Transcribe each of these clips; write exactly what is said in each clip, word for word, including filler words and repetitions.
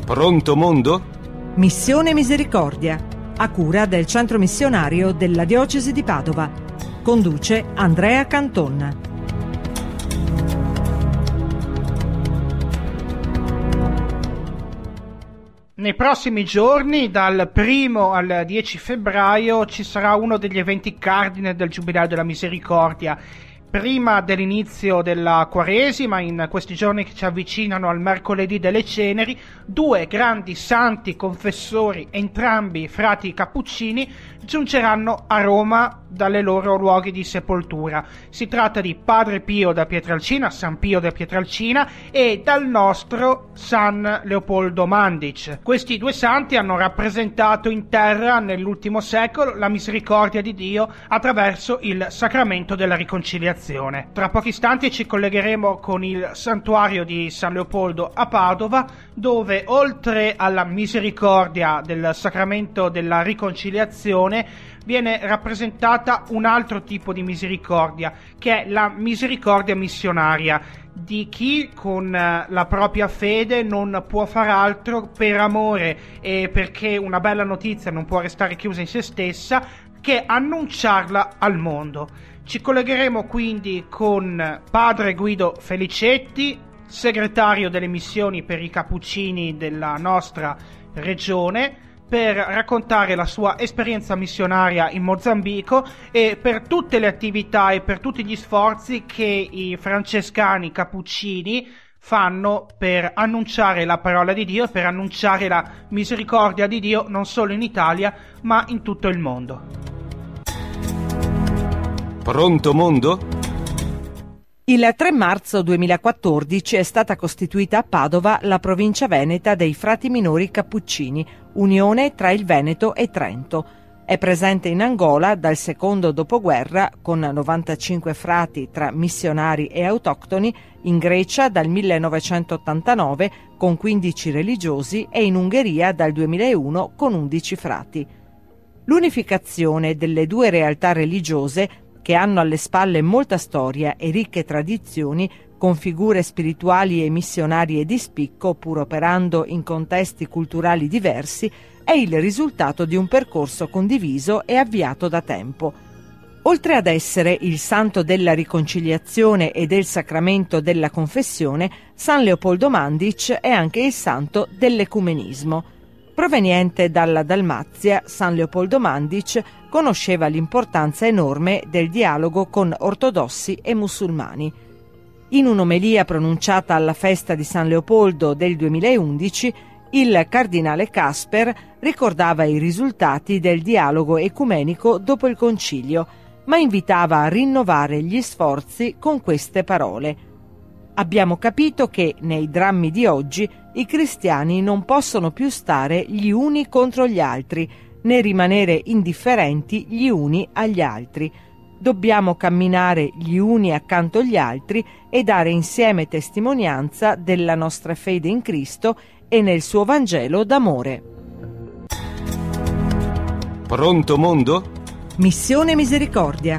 Pronto mondo? Missione Misericordia, a cura del Centro Missionario della Diocesi di Padova. Conduce Andrea Canton. Nei prossimi giorni, dal primo al dieci febbraio, ci sarà uno degli eventi cardine del Giubileo della Misericordia. Prima dell'inizio della Quaresima, in questi giorni che ci avvicinano al mercoledì delle Ceneri, due grandi santi confessori, entrambi frati cappuccini, giungeranno a Roma dalle loro luoghi di sepoltura. Si tratta di Padre Pio da Pietrelcina, San Pio da Pietrelcina, e dal nostro San Leopoldo Mandic. Questi due santi hanno rappresentato in terra nell'ultimo secolo la misericordia di Dio attraverso il sacramento della riconciliazione. Tra pochi istanti ci collegheremo con il santuario di San Leopoldo a Padova, dove oltre alla misericordia del sacramento della riconciliazione viene rappresentata un altro tipo di misericordia, che è la misericordia missionaria, di chi con la propria fede non può far altro per amore e perché una bella notizia non può restare chiusa in se stessa, che annunciarla al mondo. Ci collegheremo quindi con Padre Guido Felicetti, segretario delle missioni per i Cappuccini della nostra regione, per raccontare la sua esperienza missionaria in Mozambico e per tutte le attività e per tutti gli sforzi che i francescani cappuccini fanno per annunciare la parola di Dio e per annunciare la misericordia di Dio non solo in Italia ma in tutto il mondo. Pronto mondo? Il tre marzo duemilaquattordici è stata costituita a Padova la provincia veneta dei Frati Minori Cappuccini, unione tra il Veneto e Trento. È presente in Angola dal secondo dopoguerra con novantacinque frati tra missionari e autoctoni, in Grecia dal millenovecentottantanove con quindici religiosi e in Ungheria dal duemilauno con undici frati. L'unificazione delle due realtà religiose, che hanno alle spalle molta storia e ricche tradizioni, con figure spirituali e missionarie di spicco, pur operando in contesti culturali diversi, è il risultato di un percorso condiviso e avviato da tempo. Oltre ad essere il santo della riconciliazione e del sacramento della confessione, San Leopoldo Mandic è anche il santo dell'ecumenismo. Proveniente dalla Dalmazia, San Leopoldo Mandic conosceva l'importanza enorme del dialogo con ortodossi e musulmani. In un'omelia pronunciata alla festa di San Leopoldo del duemilaundici, il cardinale Casper ricordava i risultati del dialogo ecumenico dopo il concilio, ma invitava a rinnovare gli sforzi con queste parole. Abbiamo capito che, nei drammi di oggi, i cristiani non possono più stare gli uni contro gli altri, né rimanere indifferenti gli uni agli altri. Dobbiamo camminare gli uni accanto agli altri e dare insieme testimonianza della nostra fede in Cristo e nel suo Vangelo d'amore. Pronto mondo? Missione Misericordia.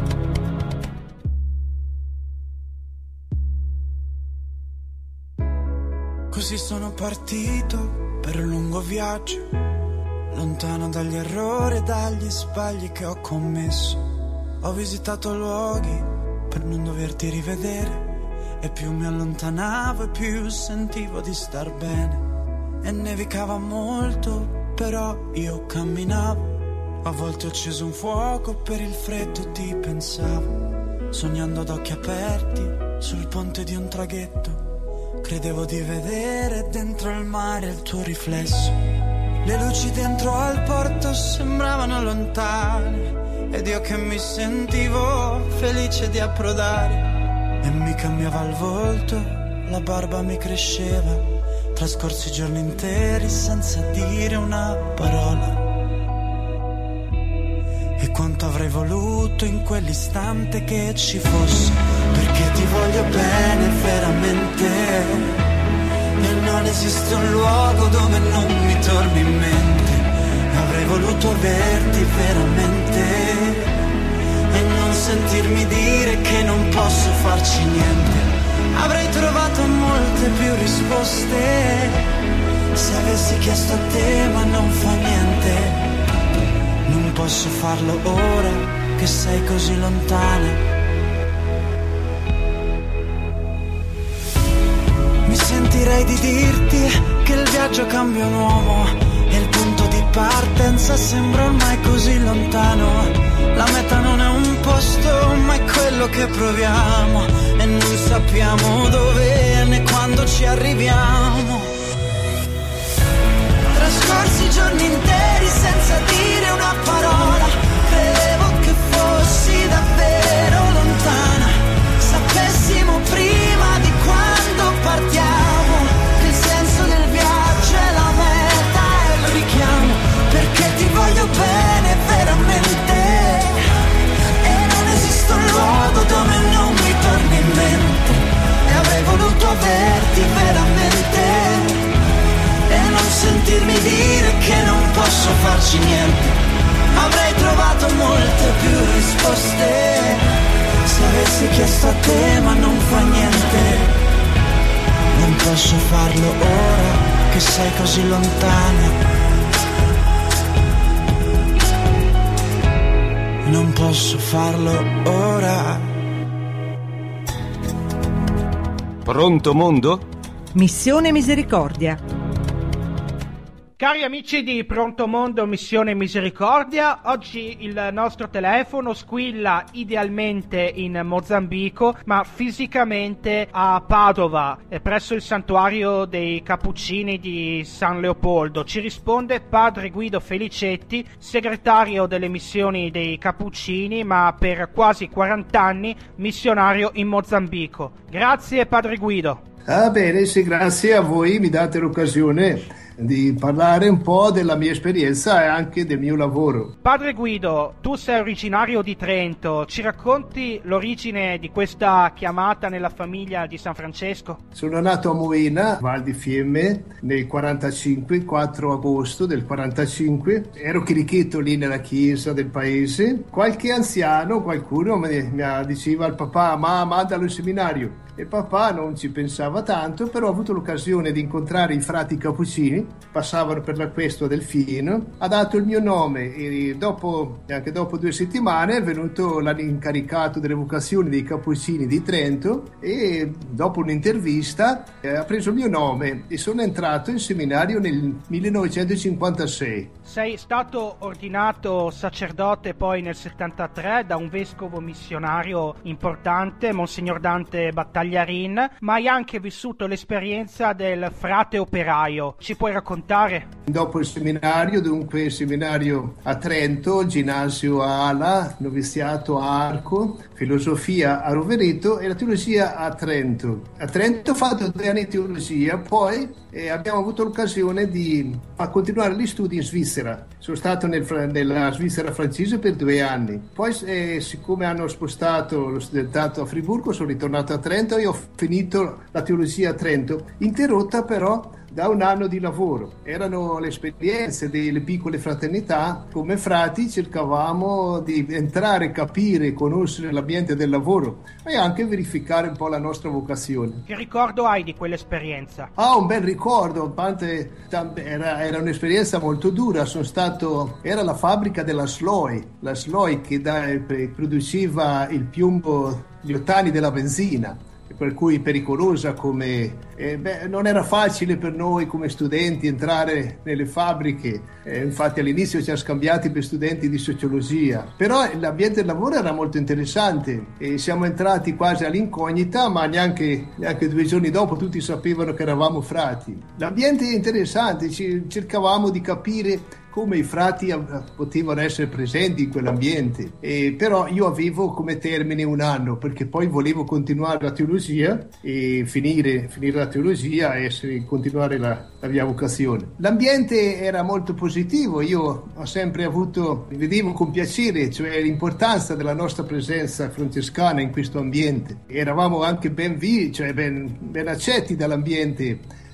Così sono partito per un lungo viaggio, lontano dagli errori e dagli sbagli che ho commesso. Ho visitato luoghi per non doverti rivedere, e più mi allontanavo e più sentivo di star bene. E nevicava molto, però io camminavo. A volte ho acceso un fuoco per il freddo e ti pensavo, sognando ad occhi aperti sul ponte di un traghetto. Credevo di vedere dentro il mare il tuo riflesso. Le luci dentro al porto sembravano lontane, ed io che mi sentivo felice di approdare. E mi cambiava il volto, la barba mi cresceva, trascorsi giorni interi senza dire una parola. E quanto avrei voluto in quell'istante che ci fosse, perché ti voglio bene veramente, e non esiste un luogo dove non mi torni in mente. Avrei voluto averti veramente e non sentirmi dire che non posso farci niente. Avrei trovato molte più risposte Se avessi chiesto a te ma non fa niente, non posso farlo ora che sei così lontana. Mi sentirei di dirti che il viaggio cambia un uomo e il punto di partenza sembra ormai così lontano. La meta non è un posto, ma è quello che proviamo, e non sappiamo dove né quando ci arriviamo. Trascorsi giorni interi senza dire una parola, credevo che fossi davvero lontana. Sapessimo prima di quando partiamo che il senso del viaggio è la meta e il richiamo, perché ti voglio bene veramente e non esiste un luogo dove non mi torni in mente, e avrei voluto averti veramente e non sentirmi dire che non posso farci niente. Avrei trovato molte più risposte se avessi chiesto a te, ma non fa niente. Non posso farlo ora che sei così lontana. Non posso farlo ora. Pronto mondo? Missione Misericordia. Cari amici di Pronto Mondo, Missione Misericordia, oggi il nostro telefono squilla idealmente in Mozambico, ma fisicamente a Padova, presso il santuario dei Cappuccini di San Leopoldo. Ci risponde padre Guido Felicetti, segretario delle missioni dei Cappuccini, ma per quasi quaranta anni missionario in Mozambico. Grazie padre Guido. Ah bene, sì, grazie a voi, mi date l'occasione di parlare un po' della mia esperienza e anche del mio lavoro. Padre Guido, tu sei originario di Trento, ci racconti l'origine di questa chiamata nella famiglia di San Francesco? Sono nato a Moena, Val di Fiemme, nel quarantacinque, il quattro agosto del quarantacinque. Ero chirichetto lì nella chiesa del paese. Qualche anziano, qualcuno mi, mi diceva al papà: ma mandalo in seminario. E papà non ci pensava tanto, però ho avuto l'occasione di incontrare i frati Cappuccini, passavano per la questua del Fino, ha dato il mio nome e dopo, anche dopo due settimane è venuto l'incaricato delle vocazioni dei Cappuccini di Trento e dopo un'intervista eh, ha preso il mio nome e sono entrato in seminario nel millenovecentocinquantasei. Sei stato ordinato sacerdote poi nel settantatré da un vescovo missionario importante, Monsignor Dante Battagliarin, ma hai anche vissuto l'esperienza del frate operaio. Ci puoi raccontare? Dopo il seminario, dunque il seminario a Trento, ginnasio a Ala, noviziato a Arco, filosofia a Rovereto e la teologia a Trento. A Trento ho fatto due anni di teologia, poi eh, abbiamo avuto l'occasione di a continuare gli studi in Svizzera. Sono stato nel, nella Svizzera francese per due anni. Poi eh, siccome hanno spostato lo studentato a Friburgo, sono ritornato a Trento e ho finito la teologia a Trento, interrotta però da un anno di lavoro. Erano le esperienze delle piccole fraternità. Come frati cercavamo di entrare, capire, conoscere l'ambiente del lavoro e anche verificare un po' la nostra vocazione. Che ricordo hai di quell'esperienza? Ah, un bel ricordo. Era, era un'esperienza molto dura. Sono stato, era la fabbrica della Sloy, la Sloy che da, produceva il piombo, gli ottani della benzina, per cui pericolosa come eh, beh, non era facile per noi come studenti entrare nelle fabbriche, eh, infatti all'inizio ci ha scambiati per studenti di sociologia, però l'ambiente del lavoro era molto interessante e siamo entrati quasi all'incognita, ma neanche, neanche due giorni dopo tutti sapevano che eravamo frati. L'ambiente è interessante, ci, cercavamo di capire come i frati potevano essere presenti in quell'ambiente, e però io avevo come termine un anno perché poi volevo continuare la teologia e finire, finire la teologia e essere, continuare la, la mia vocazione. L'ambiente era molto positivo, io ho sempre avuto, vedevo con piacere, cioè l'importanza della nostra presenza francescana in questo ambiente. Eravamo anche ben vi, cioè ben, ben accetti dall'ambiente.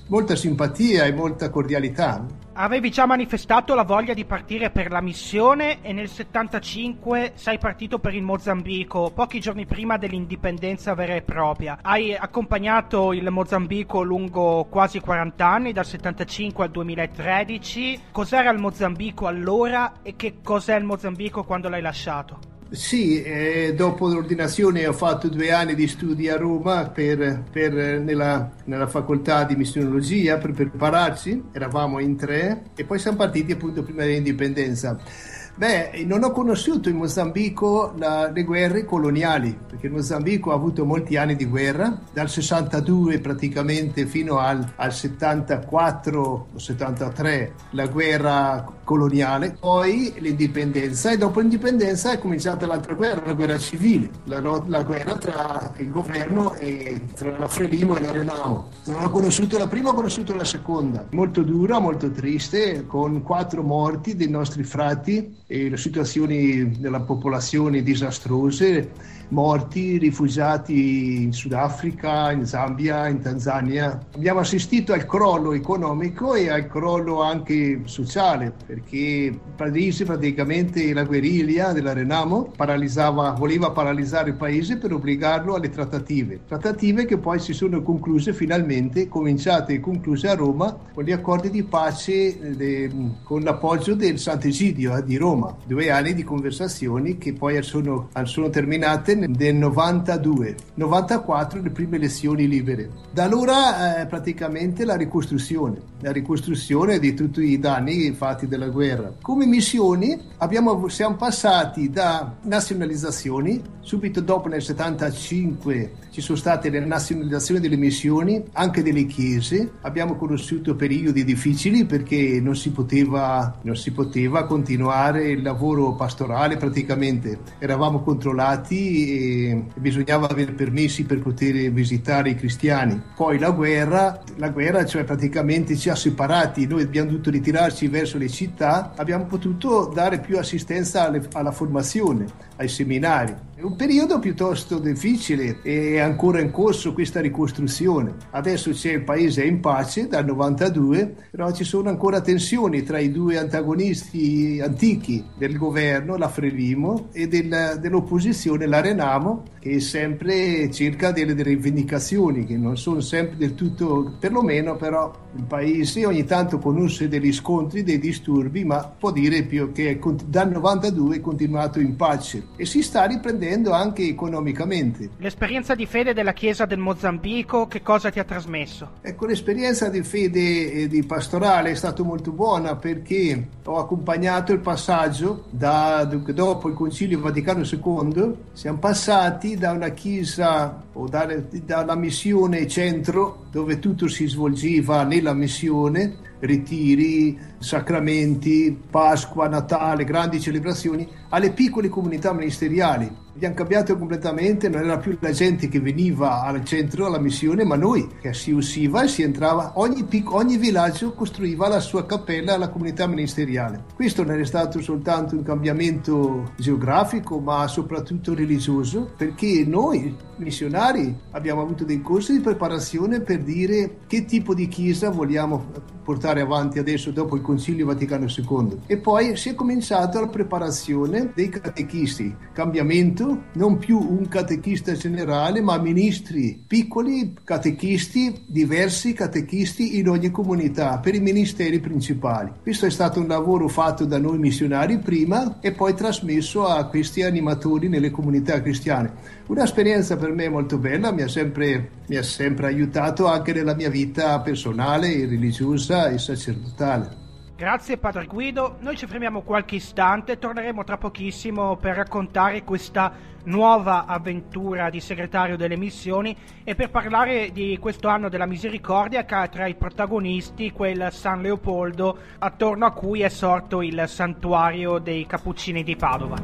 molta simpatia e molta cordialità. Avevi già manifestato la voglia di partire per la missione e nel settantacinque sei partito per il Mozambico, pochi giorni prima dell'indipendenza vera e propria. Hai accompagnato il Mozambico lungo quasi quaranta anni, dal settantacinque al duemilatredici. Cos'era il Mozambico allora e che cos'è il Mozambico quando l'hai lasciato? Sì, eh, dopo l'ordinazione ho fatto due anni di studi a Roma per, per, nella, nella facoltà di missionologia per prepararci, eravamo in tre e poi siamo partiti appunto prima dell'indipendenza. Beh, non ho conosciuto in Mozambico la, le guerre coloniali, perché il Mozambico ha avuto molti anni di guerra, dal sessantadue praticamente fino al, al settantaquattro o settantatré la guerra coloniale, poi l'indipendenza e dopo l'indipendenza è cominciata l'altra guerra, la guerra civile, la, la guerra tra il governo e tra la Frelimo e la Renamo. Non ho conosciuto la prima, ho conosciuto la seconda, molto dura, molto triste, con quattro morti dei nostri frati e le situazioni della popolazione disastrose, morti, rifugiati in Sudafrica, in Zambia, in Tanzania. Abbiamo assistito al crollo economico e al crollo anche sociale, perché il paese, praticamente la guerriglia della Renamo paralizzava, voleva paralizzare il paese per obbligarlo alle trattative. Trattative che poi si sono concluse finalmente, cominciate e concluse a Roma con gli accordi di pace de, con l'appoggio del Sant'Egidio eh, di Roma. Due anni di conversazioni che poi sono, sono terminate nel novantadue, novantaquattro le prime elezioni libere. Da allora eh, praticamente la ricostruzione, la ricostruzione di tutti i danni fatti dalla guerra. Come missioni abbiamo, siamo passati da nazionalizzazioni, subito dopo nel settantacinque ci sono state le nazionalizzazioni delle missioni, anche delle chiese. Abbiamo conosciuto periodi difficili perché non si poteva, non si poteva continuare il lavoro pastorale, praticamente eravamo controllati e bisognava avere permessi per poter visitare i cristiani. Poi la guerra, la guerra cioè praticamente ci ha separati, noi abbiamo dovuto ritirarci verso le città, abbiamo potuto dare più assistenza alle, alla formazione, ai seminari. È un periodo piuttosto difficile e è ancora in corso questa ricostruzione. Adesso c'è il paese in pace dal novantadue, però ci sono ancora tensioni tra i due antagonisti antichi del governo, la Frelimo, e del, dell'opposizione, la Renamo, che sempre cerca delle, delle rivendicazioni che non sono sempre del tutto, perlomeno però il paese ogni tanto conosce degli scontri, dei disturbi, ma può dire più che dal novantadue è continuato in pace e si sta riprendendo anche economicamente. L'esperienza di fede della Chiesa del Mozambico che cosa ti ha trasmesso? Ecco, l'esperienza di fede e di pastorale è stata molto buona perché ho accompagnato il passaggio da, dopo il Concilio Vaticano secondo, siamo passati da una chiesa o da, dalla missione centro dove tutto si svolgeva nella missione, ritiri, sacramenti, Pasqua, Natale, grandi celebrazioni, alle piccole comunità ministeriali. Abbiamo cambiato completamente, non era più la gente che veniva al centro, alla missione, ma noi che si usciva e si entrava, ogni, pic- ogni villaggio costruiva la sua cappella alla comunità ministeriale. Questo non è stato soltanto un cambiamento geografico, ma soprattutto religioso, perché noi missionari abbiamo avuto dei corsi di preparazione per dire che tipo di chiesa vogliamo portare avanti adesso dopo il Concilio Vaticano secondo. E poi si è cominciato la preparazione dei catechisti, cambiamento, non più un catechista generale, ma ministri, piccoli catechisti, diversi catechisti in ogni comunità per i ministeri principali. Questo è stato un lavoro fatto da noi missionari prima e poi trasmesso a questi animatori nelle comunità cristiane. Un'esperienza per me molto bella, mi ha sempre, mi ha sempre aiutato anche nella mia vita personale, religiosa e sacerdotale. Grazie Padre Guido, noi ci fermiamo qualche istante, torneremo tra pochissimo per raccontare questa nuova avventura di segretario delle missioni e per parlare di questo anno della misericordia che ha tra i protagonisti quel San Leopoldo attorno a cui è sorto il santuario dei Cappuccini di Padova.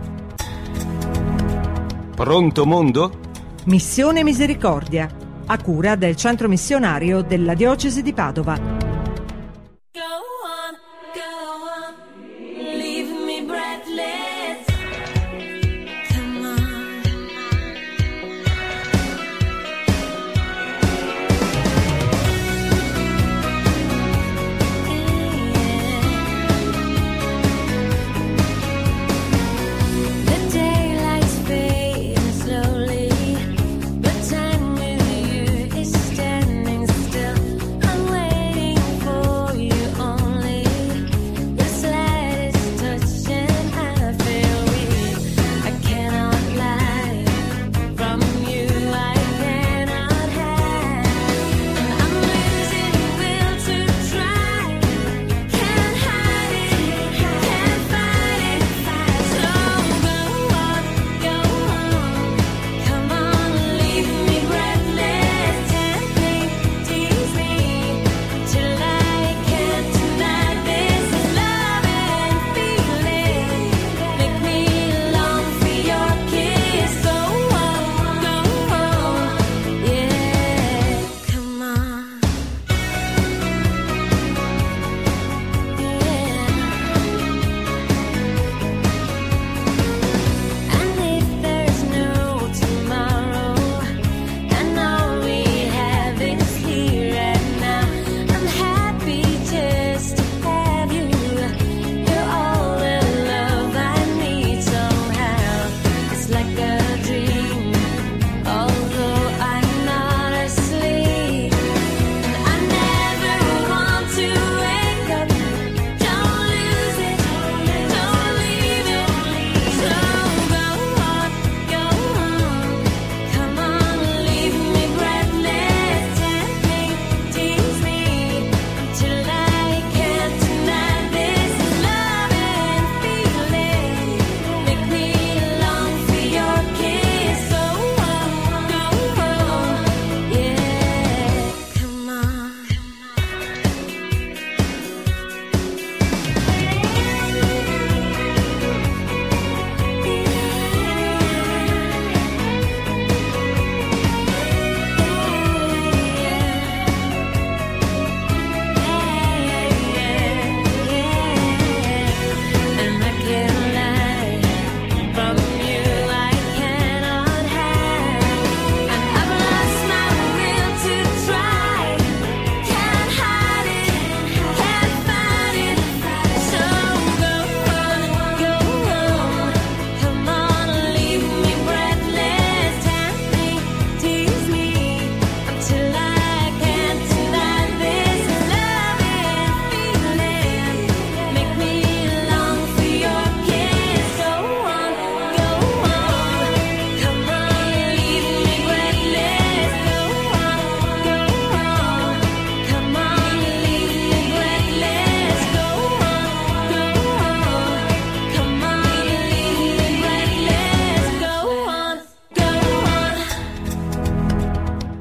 Pronto mondo? Missione Misericordia, a cura del centro missionario della diocesi di Padova.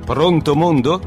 Pronto Mondo?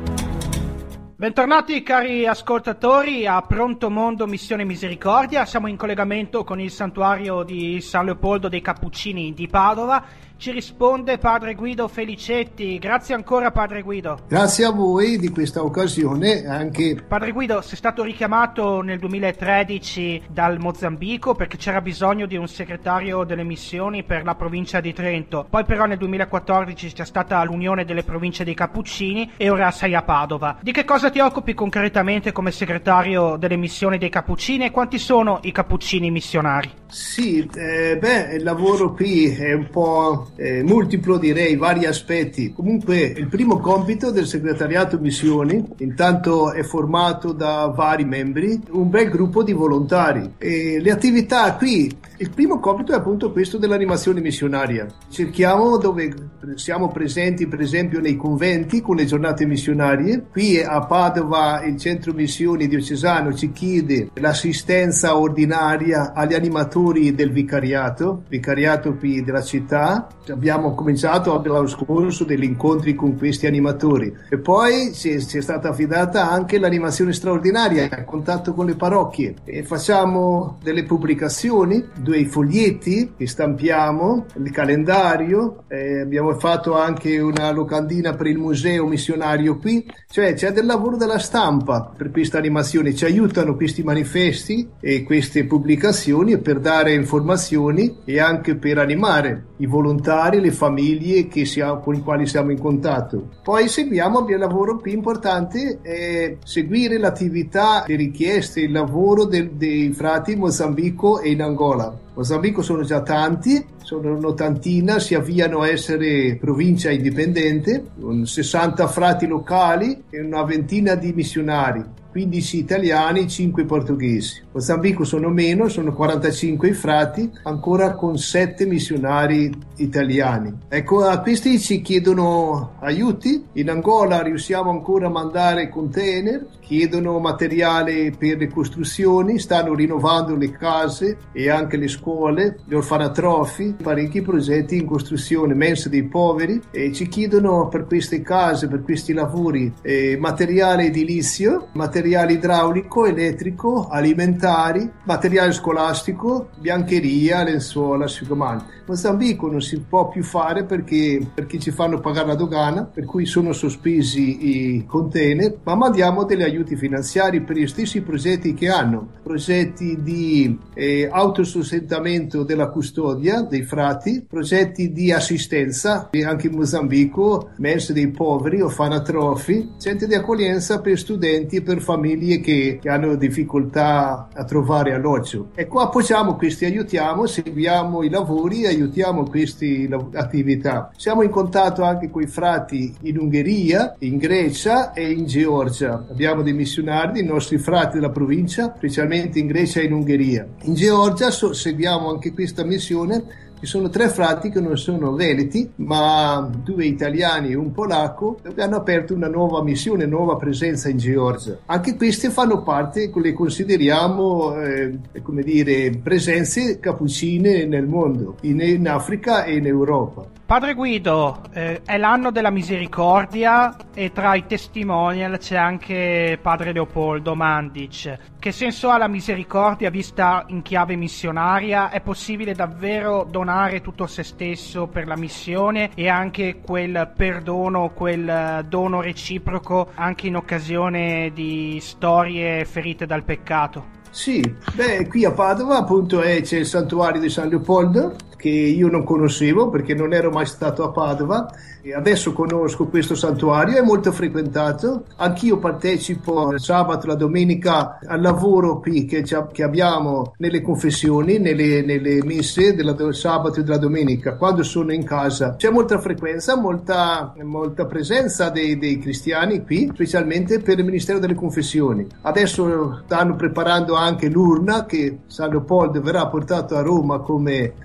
Bentornati cari ascoltatori a Pronto Mondo Missione Misericordia. Siamo in collegamento con il santuario di San Leopoldo dei Cappuccini di Padova. Ci risponde Padre Guido Felicetti. Grazie ancora Padre Guido. Grazie a voi di questa occasione. Anche Padre Guido, sei stato richiamato nel duemilatredici dal Mozambico perché c'era bisogno di un segretario delle missioni per la provincia di Trento. Poi però nel duemilaquattordici c'è stata l'unione delle province dei Cappuccini e ora sei a Padova. Di che cosa ti occupi concretamente come segretario delle missioni dei Cappuccini e quanti sono i Cappuccini missionari? Sì, eh, beh, il lavoro qui è un po' eh, multiplo, direi, vari aspetti. Comunque il primo compito del segretariato missioni intanto è formato da vari membri, un bel gruppo di volontari, e le attività qui, il primo compito è appunto questo dell'animazione missionaria. Cerchiamo, dove siamo presenti per esempio nei conventi con le giornate missionarie. Qui a Padova il centro missioni diocesano ci chiede l'assistenza ordinaria agli animatori del vicariato, vicariato qui della città. Abbiamo cominciato l'anno scorso degli incontri con questi animatori e poi ci è, ci è stata affidata anche l'animazione straordinaria a contatto con le parrocchie, e facciamo delle pubblicazioni, due foglietti che stampiamo, il calendario, eh, abbiamo fatto anche una locandina per il museo missionario qui, cioè c'è del lavoro della stampa per questa animazione. Ci aiutano questi manifesti e queste pubblicazioni per dare informazioni e anche per animare i volontari, le famiglie che siamo, con i quali siamo in contatto. Poi seguiamo, il lavoro qui importante è seguire l'attività, le richieste, il lavoro del, dei frati in Mozambico e in Angola. Mozambico sono già tanti, sono un'ottantina, si avviano a essere provincia indipendente, con sessanta frati locali e una ventina di missionari, quindici italiani, cinque portoghesi. Mozambico sono meno, sono quarantacinque i frati, ancora con sette missionari italiani. Ecco, a questi ci chiedono aiuti. In Angola riusciamo ancora a mandare container, chiedono materiale per le costruzioni, stanno rinnovando le case e anche le scuole, gli orfanatrofi, parecchi progetti in costruzione, mense dei poveri, e ci chiedono per queste case, per questi lavori, eh, materiale edilizio, materiale idraulico, elettrico, alimentari, materiale scolastico, biancheria, lenzuola, asciugamani. Mozambico non si può più fare perché, perché ci fanno pagare la dogana, per cui sono sospesi i container, ma mandiamo degli aiuti finanziari per gli stessi progetti che hanno, progetti di eh, autosostentamento della custodia dei frati, progetti di assistenza, anche in Mozambico, mense dei poveri, orfanatrofi, centri di accoglienza per studenti e per famiglie che, che hanno difficoltà a trovare alloggio. E qua appoggiamo questi, aiutiamo, seguiamo i lavori, aiutiamo queste attività. Siamo in contatto anche con i frati in Ungheria, in Grecia e in Georgia. Abbiamo dei missionari, i nostri frati della provincia, specialmente in Grecia e in Ungheria. In Georgia so, seguiamo anche questa missione. Ci sono tre frati che non sono veneti, ma due italiani e un polacco, che hanno aperto una nuova missione, nuova presenza in Georgia. Anche queste fanno parte, le consideriamo, eh, come dire, presenze cappuccine nel mondo, in, in Africa e in Europa. Padre Guido, eh, è l'anno della misericordia e tra i testimonial c'è anche Padre Leopoldo Mandic. Che senso ha la misericordia vista in chiave missionaria? È possibile davvero donare tutto se stesso per la missione e anche quel perdono, quel dono reciproco anche in occasione di storie ferite dal peccato? Sì, beh, qui a Padova appunto è, c'è il santuario di San Leopoldo, che io non conoscevo perché non ero mai stato a Padova, e adesso conosco questo santuario, è molto frequentato. Anch'io partecipo il sabato, la domenica al lavoro qui che, che abbiamo nelle confessioni, nelle, nelle messe del sabato e della domenica. Quando sono in casa c'è molta frequenza, molta, molta presenza dei, dei cristiani qui, specialmente per il Ministero delle Confessioni. Adesso stanno preparando anche l'urna che San Leopoldo verrà portato a Roma come testimone,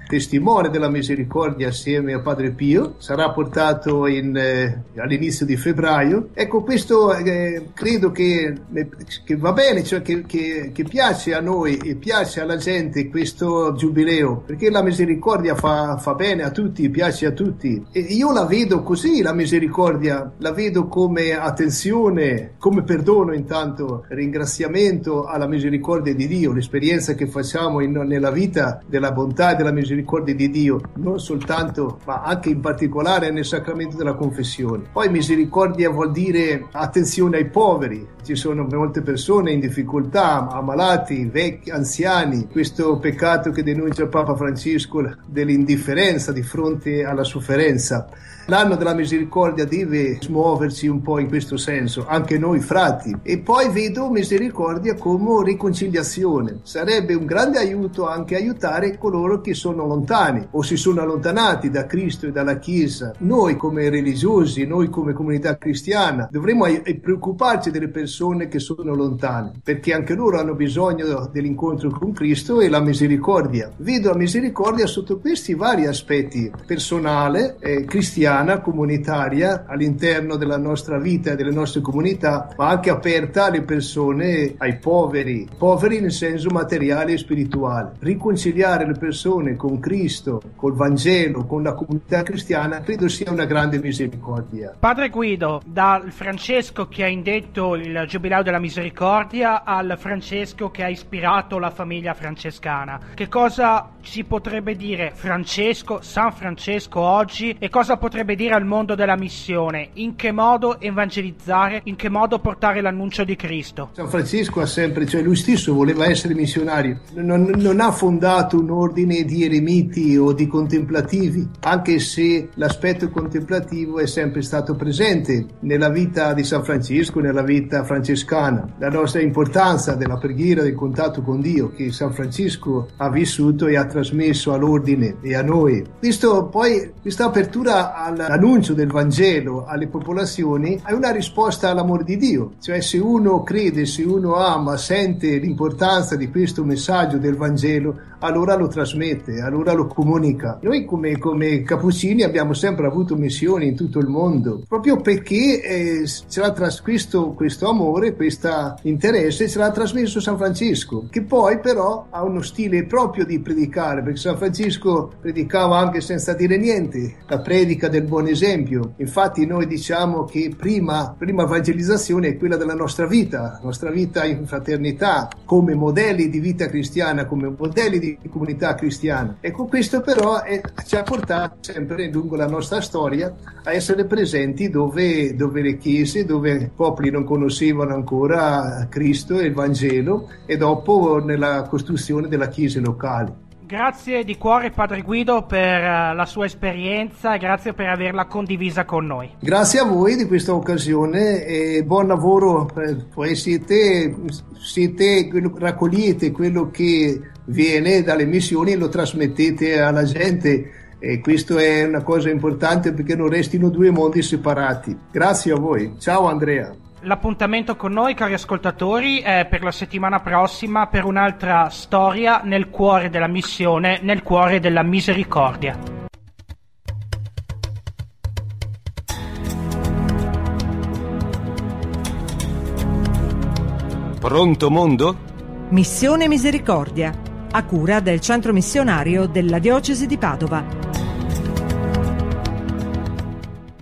testimone della misericordia assieme a Padre Pio, sarà portato in, eh, all'inizio di febbraio. Ecco, questo eh, credo che, che va bene, cioè che, che, che piace a noi e piace alla gente questo giubileo, perché la misericordia fa, fa bene a tutti, piace a tutti. E io la vedo così, la misericordia, la vedo come attenzione, come perdono intanto, ringraziamento alla misericordia di Dio, l'esperienza che facciamo in, nella vita della bontà e della misericordia di Dio, non soltanto, ma anche in particolare nel sacramento della confessione. Poi misericordia vuol dire attenzione ai poveri, ci sono molte persone in difficoltà, ammalati, vecchi, anziani, questo peccato che denuncia Papa Francesco dell'indifferenza di fronte alla sofferenza. L'anno della misericordia deve smuoverci un po' in questo senso, anche noi frati. E poi vedo misericordia come riconciliazione. Sarebbe un grande aiuto anche aiutare coloro che sono lontani o si sono allontanati da Cristo e dalla Chiesa. Noi come religiosi, noi come comunità cristiana, dovremmo preoccuparci delle persone che sono lontane, perché anche loro hanno bisogno dell'incontro con Cristo e la misericordia. Vedo la misericordia sotto questi vari aspetti: personale, eh, cristiano, comunitaria all'interno della nostra vita e delle nostre comunità, ma anche aperta alle persone, ai poveri, poveri nel senso materiale e spirituale. Riconciliare le persone con Cristo, col Vangelo, con la comunità cristiana, credo sia una grande misericordia. Padre Guido, dal Francesco che ha indetto il Giubileo della Misericordia al Francesco che ha ispirato la famiglia francescana, che cosa ci potrebbe dire Francesco, San Francesco oggi, e cosa potrebbe dire al mondo della missione? In che modo evangelizzare, in che modo portare l'annuncio di Cristo? San Francesco ha sempre, cioè lui stesso voleva essere missionario, non, non ha fondato un ordine di eremiti o di contemplativi, anche se l'aspetto contemplativo è sempre stato presente nella vita di San Francesco, nella vita francescana. La nostra importanza della preghiera, del contatto con Dio che San Francesco ha vissuto e ha trasmesso all'ordine e a noi. Questo poi, questa apertura all'annuncio del Vangelo alle popolazioni è una risposta all'amore di Dio, cioè se uno crede, se uno ama, sente l'importanza di questo messaggio del Vangelo, allora lo trasmette, allora lo comunica. Noi come, come Cappuccini abbiamo sempre avuto missioni in tutto il mondo, proprio perché eh, ce l'ha tras- questo, questo amore, questo interesse ce l'ha trasmesso San Francesco, che poi però ha uno stile proprio di predicare, perché San Francesco predicava anche senza dire niente, la predica del buon esempio. Infatti noi diciamo che prima, prima evangelizzazione è quella della nostra vita, la nostra vita in fraternità, come modelli di vita cristiana, come modelli di comunità cristiana. Ecco, questo però è, ci ha portato sempre lungo la nostra storia a essere presenti dove, dove le chiese, dove i popoli non conoscevano ancora Cristo e il Vangelo, e dopo nella costruzione della chiese locali. Grazie di cuore Padre Guido per la sua esperienza e grazie per averla condivisa con noi. Grazie a voi di questa occasione e buon lavoro. Poi siete, siete raccogliete quello che viene dalle missioni e lo trasmettete alla gente, e questo è una cosa importante perché non restino due mondi separati. Grazie a voi. Ciao Andrea. L'appuntamento con noi, cari ascoltatori, è per la settimana prossima per un'altra storia nel cuore della missione, nel cuore della misericordia. Pronto mondo? Missione Misericordia, a cura del Centro Missionario della Diocesi di Padova.